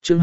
Chương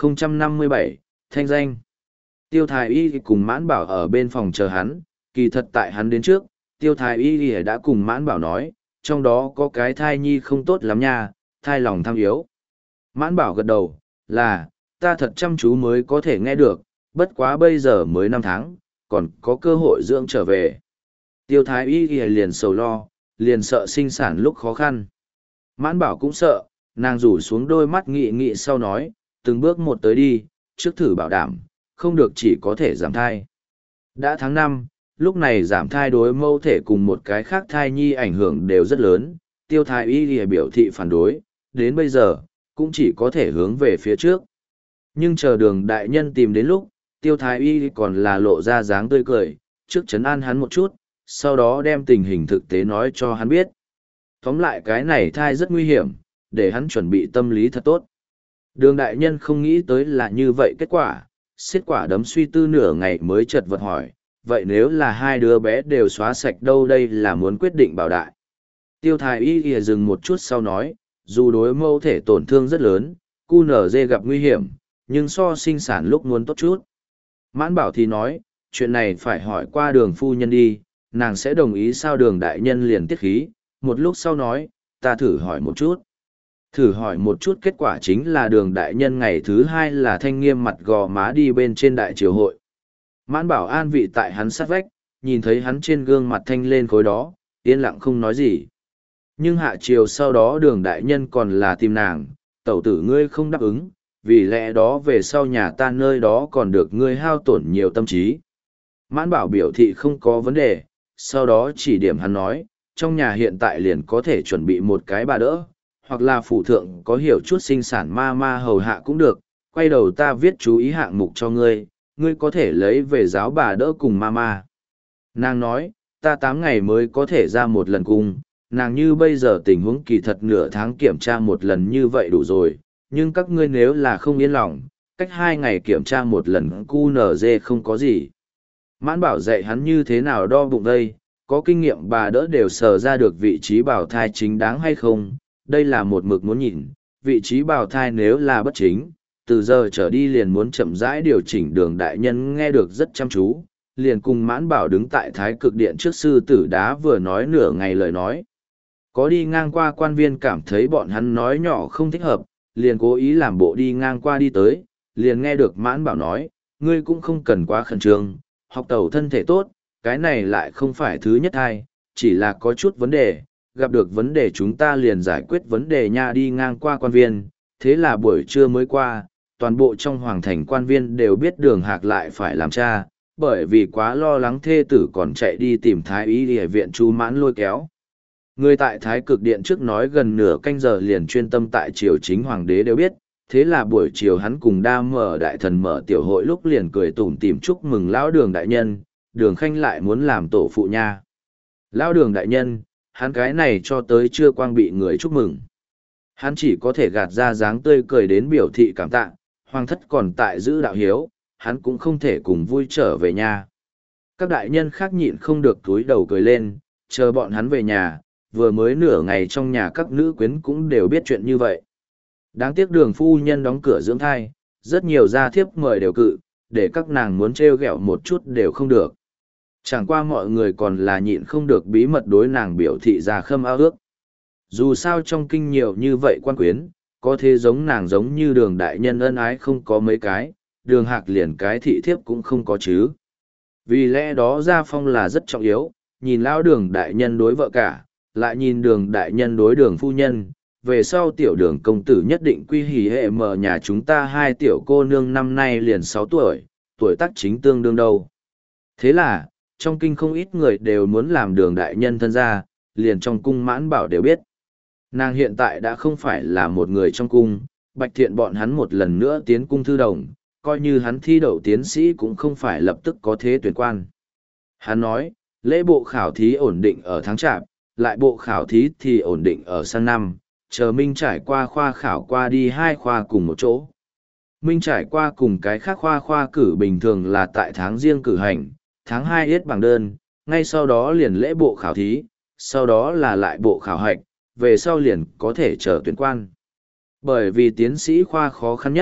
2057, Thanh danh. Tiêu Thái Y cùng Mãn Bảo ở bên phòng chờ hắn, kỳ thật tại hắn đến trước, Tiêu Thái Y đã cùng Mãn Bảo nói, trong đó có cái thai nhi không tốt lắm nha, thai lòng tham yếu. Mãn Bảo gật đầu, là, ta thật chăm chú mới có thể nghe được, bất quá bây giờ mới 5 tháng, còn có cơ hội dưỡng trở về. Tiêu Thái Y liền sầu lo, liền sợ sinh sản lúc khó khăn. Mãn Bảo cũng sợ, nàng rủ xuống đôi mắt nghị nghị sau nói, từng bước một tới đi, trước thử bảo đảm, không được chỉ có thể giảm thai. Đã tháng 5, lúc này giảm thai đối mâu thể cùng một cái khác thai nhi ảnh hưởng đều rất lớn, Tiêu Thái Y biểu thị phản đối, đến bây giờ, cũng chỉ có thể hướng về phía trước. Nhưng chờ Đường đại nhân tìm đến lúc, Tiêu Thái Y còn là lộ ra dáng tươi cười, trước trấn an hắn một chút, sau đó đem tình hình thực tế nói cho hắn biết. Tóm lại cái này thai rất nguy hiểm, để hắn chuẩn bị tâm lý thật tốt. Đường đại nhân không nghĩ tới là như vậy kết quả, xiết quả đấm suy tư nửa ngày mới chợt vật hỏi, vậy nếu là hai đứa bé đều xóa sạch đâu, đây là muốn quyết định bảo đại. Tiêu Thái Y dừng một chút sau nói, dù đối mâu thể tổn thương rất lớn, QNZ gặp nguy hiểm, nhưng so sinh sản lúc muốn tốt chút. Mãn Bảo thì nói, chuyện này phải hỏi qua Đường phu nhân đi, nàng sẽ đồng ý sao? Đường đại nhân liền tiết khí, một lúc sau nói, ta thử hỏi một chút. Thử hỏi một chút, kết quả chính là Đường đại nhân ngày thứ 2 là thanh nghiêm mặt gò má đi bên trên đại triều hội. Mãn Bảo an vị tại hắn sát vách, nhìn thấy hắn trên gương mặt thanh lên khối đó, yên lặng không nói gì. Nhưng hạ triều sau đó Đường đại nhân còn là tìm nàng, tẩu tử ngươi không đáp ứng, vì lẽ đó về sau nhà ta nơi đó còn được ngươi hao tổn nhiều tâm trí. Mãn Bảo biểu thị không có vấn đề, sau đó chỉ điểm hắn nói, trong nhà hiện tại liền có thể chuẩn bị một cái bà đỡ, hoặc là phụ thượng có hiểu chút sinh sản ma hầu hạ cũng được, quay đầu ta viết chú ý hạng mục cho ngươi, ngươi có thể lấy về giáo bà đỡ cùng ma. Nàng nói, ta 8 ngày mới có thể ra một lần cung, nàng như bây giờ tình huống kỳ thật nửa tháng kiểm tra một lần như vậy đủ rồi, nhưng các ngươi nếu là không yên lòng, cách 2 ngày kiểm tra một lần QNZ không có gì. Mãn Bảo dạy hắn như thế nào đo bụng đây, có kinh nghiệm bà đỡ đều sờ ra được vị trí bào thai chính đáng hay không, đây là một mực muốn nhìn, vị trí bào thai nếu là bất chính, từ giờ trở đi liền muốn chậm rãi điều chỉnh. Đường đại nhân nghe được rất chăm chú, liền cùng Mãn Bảo đứng tại Thái Cực Điện trước sư tử đá vừa nói nửa ngày lời nói. Có đi ngang qua quan viên cảm thấy bọn hắn nói nhỏ không thích hợp, liền cố ý làm bộ đi ngang qua đi tới, liền nghe được Mãn Bảo nói, ngươi cũng không cần quá khẩn trương, học tẩu thân thể tốt, cái này lại không phải thứ nhất hai, chỉ là có chút vấn đề, gặp được vấn đề chúng ta liền giải quyết vấn đề nha. Đi ngang qua quan viên, thế là buổi trưa mới qua, toàn bộ trong hoàng thành quan viên đều biết Đường Hạc lại phải làm cha, bởi vì quá lo lắng thê tử còn chạy đi tìm Thái Y y viện Chu Mãn lôi kéo. Người tại Thái Cực Điện trước nói gần nửa canh giờ liền chuyên tâm tại triều chính hoàng đế đều biết, thế là buổi chiều hắn cùng đa mở đại thần mở tiểu hội lúc liền cười tủm tỉm chúc mừng lão Đường đại nhân, Đường Khanh lại muốn làm tổ phụ nha. Lão Đường đại nhân, hắn cái này cho tới chưa quang bị người chúc mừng. Hắn chỉ có thể gạt ra dáng tươi cười đến biểu thị cảm tạ, hoàng thất còn tại giữ đạo hiếu, hắn cũng không thể cùng vui trở về nhà. Các đại nhân khác nhịn không được túi đầu cười lên, chờ bọn hắn về nhà, vừa mới nửa ngày trong nhà các nữ quyến cũng đều biết chuyện như vậy. Đáng tiếc Đường phu nhân đóng cửa dưỡng thai, rất nhiều gia thiếp mời đều cự, để các nàng muốn trêu ghẹo một chút đều không được. Chẳng qua mọi người còn là nhịn không được bí mật đối nàng biểu thị ra khâm ao ước. Dù sao trong kinh nhiều như vậy quan quyến, có thế giống nàng giống như Đường đại nhân ân ái không có mấy cái, Đường Hạc liền cái thị thiếp cũng không có chứ. Vì lẽ đó gia phong là rất trọng yếu, nhìn lão Đường đại nhân đối vợ cả, lại nhìn Đường đại nhân đối Đường phu nhân, về sau tiểu Đường công tử nhất định quy hỉ hệ mở nhà chúng ta hai tiểu cô nương năm nay liền 6 tuổi, tuổi tác chính tương đương đâu. Thế là, trong kinh không ít người đều muốn làm Đường đại nhân thân gia, liền trong cung Mãn Bảo đều biết. Nàng hiện tại đã không phải là một người trong cung, Bạch Thiện bọn hắn một lần nữa tiến cung thư đồng, coi như hắn thi đậu tiến sĩ cũng không phải lập tức có thế tuyển quan. Hắn nói, lễ bộ khảo thí ổn định ở tháng Chạp, lại bộ khảo thí thì ổn định ở sang năm, chờ Minh trải qua khoa khảo qua đi 2 khoa cùng một chỗ. Minh trải qua cùng cái khác khoa cử bình thường là tại tháng riêng cử hành, tháng 2 yết bảng đơn, ngay sau đó liền lễ bộ khảo thí, sau đó là lại bộ khảo hạch, về sau liền có thể chờ tuyển quan. Bởi vì tiến sĩ khoa khó khăn nhất,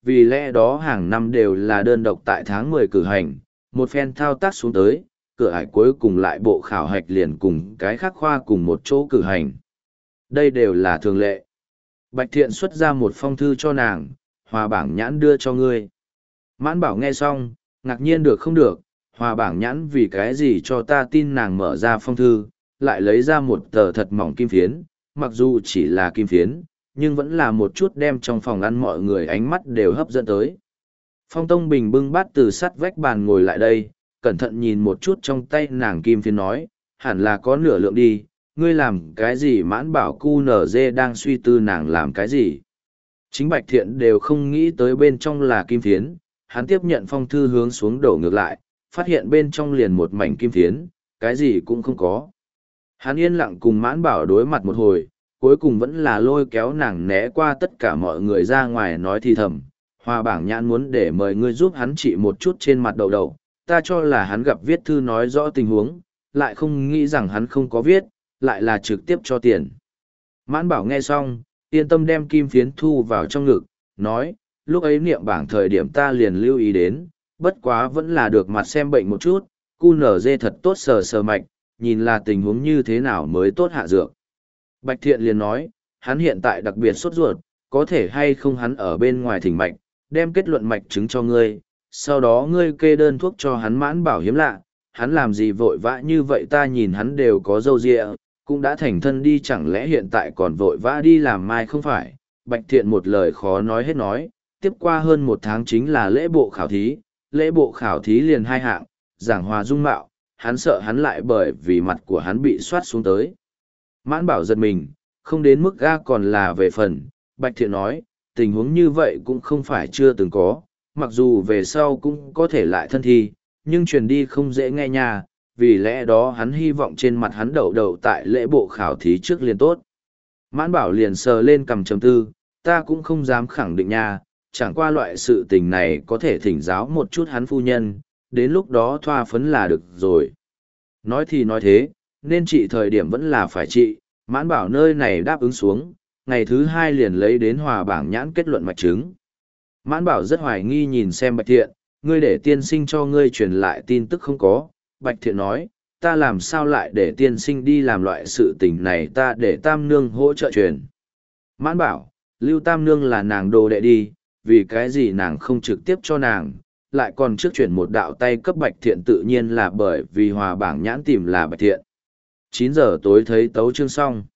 vì lẽ đó hàng năm đều là đơn độc tại tháng 10 cử hành, một phen thao tác xuống tới, cửa ải cuối cùng lại bộ khảo hạch liền cùng cái khác khoa cùng một chỗ cử hành. Đây đều là thường lệ. Bạch Thiện xuất ra một phong thư cho nàng, Hòa Bảng Nhãn đưa cho ngươi. Mãn Bảo nghe xong, ngạc nhiên được không được, Hòa Bảng Nhãn vì cái gì cho ta tin. Nàng mở ra phong thư, lại lấy ra một tờ thật mỏng kim phiến, mặc dù chỉ là kim phiến, nhưng vẫn là một chút đem trong phòng ăn mọi người ánh mắt đều hấp dẫn tới. Phong Tông Bình bưng bát từ sắt vách bàn ngồi lại đây, cẩn thận nhìn một chút trong tay nàng kim phiến nói, hẳn là có nửa lượng đi, ngươi làm cái gì? Mãn Bảo cu nở dê đang suy tư nàng làm cái gì. Chính Bạch Thiện đều không nghĩ tới bên trong là kim phiến, hắn tiếp nhận phong thư hướng xuống đổ ngược lại, phát hiện bên trong liền một mảnh kim phiến, cái gì cũng không có. Hắn yên lặng cùng Mãn Bảo đối mặt một hồi, cuối cùng vẫn là lôi kéo nàng né qua tất cả mọi người ra ngoài nói thì thầm. Hòa Bảng Nhãn muốn để mời ngươi giúp hắn trị một chút trên mặt đầu đầu, ta cho là hắn gặp viết thư nói rõ tình huống, lại không nghĩ rằng hắn không có viết, lại là trực tiếp cho tiền. Mãn Bảo nghe xong, yên tâm đem kim phiến thu vào trong ngực, nói, lúc ấy niệm bảng thời điểm ta liền lưu ý đến, bất quá vẫn là được mặt xem bệnh một chút, cu nở dê thật tốt sờ sờ mạch, nhìn là tình huống như thế nào mới tốt hạ dược. Bạch Thiện liền nói, hắn hiện tại đặc biệt sốt ruột, có thể hay không hắn ở bên ngoài thỉnh mạch, đem kết luận mạch chứng cho ngươi, sau đó ngươi kê đơn thuốc cho hắn. Mãn Bảo hiếm lạ, hắn làm gì vội vã như vậy, ta nhìn hắn đều có râu ria, cũng đã thành thân đi, chẳng lẽ hiện tại còn vội vã đi làm mai không phải. Bạch Thiện một lời khó nói hết nói, tiếp qua hơn một tháng chính là lễ bộ khảo thí, lễ bộ khảo thí liền hai hạng, giảng hòa dung mạo, hắn sợ hắn lại bởi vì mặt của hắn bị soát xuống tới. Mãn Bảo giật mình, không đến mức ga còn là về phần. Bạch Thiện nói, tình huống như vậy cũng không phải chưa từng có, mặc dù về sau cũng có thể lại thân thi, nhưng truyền đi không dễ nghe nha, vì lẽ đó hắn hy vọng trên mặt hắn đậu đậu tại lễ bộ khảo thí trước liền tốt. Mãn Bảo liền sờ lên cằm chấm tư, ta cũng không dám khẳng định nha, chẳng qua loại sự tình này có thể thỉnh giáo một chút hắn phu nhân, đến lúc đó thoa phấn là được rồi. Nói thì nói thế, nên trị thời điểm vẫn là phải trị. Mãn Bảo nơi này đáp ứng xuống, ngày thứ hai liền lấy đến Hòa Bảng Nhãn kết luận mạch chứng. Mãn Bảo rất hoài nghi nhìn xem Bạch Thiện, ngươi để tiên sinh cho ngươi truyền lại tin tức không có. Bạch Thiện nói, ta làm sao lại để tiên sinh đi làm loại sự tình này, ta để Tam Nương hỗ trợ truyền. Mãn Bảo, Lưu Tam Nương là nàng đồ đệ đi, vì cái gì nàng không trực tiếp cho nàng, lại còn trước chuyển một đạo tay cấp Bạch Thiện, tự nhiên là bởi vì Hòa Bảng Nhãn tìm là Bạch Thiện. 9 giờ tối thấy tấu chương xong.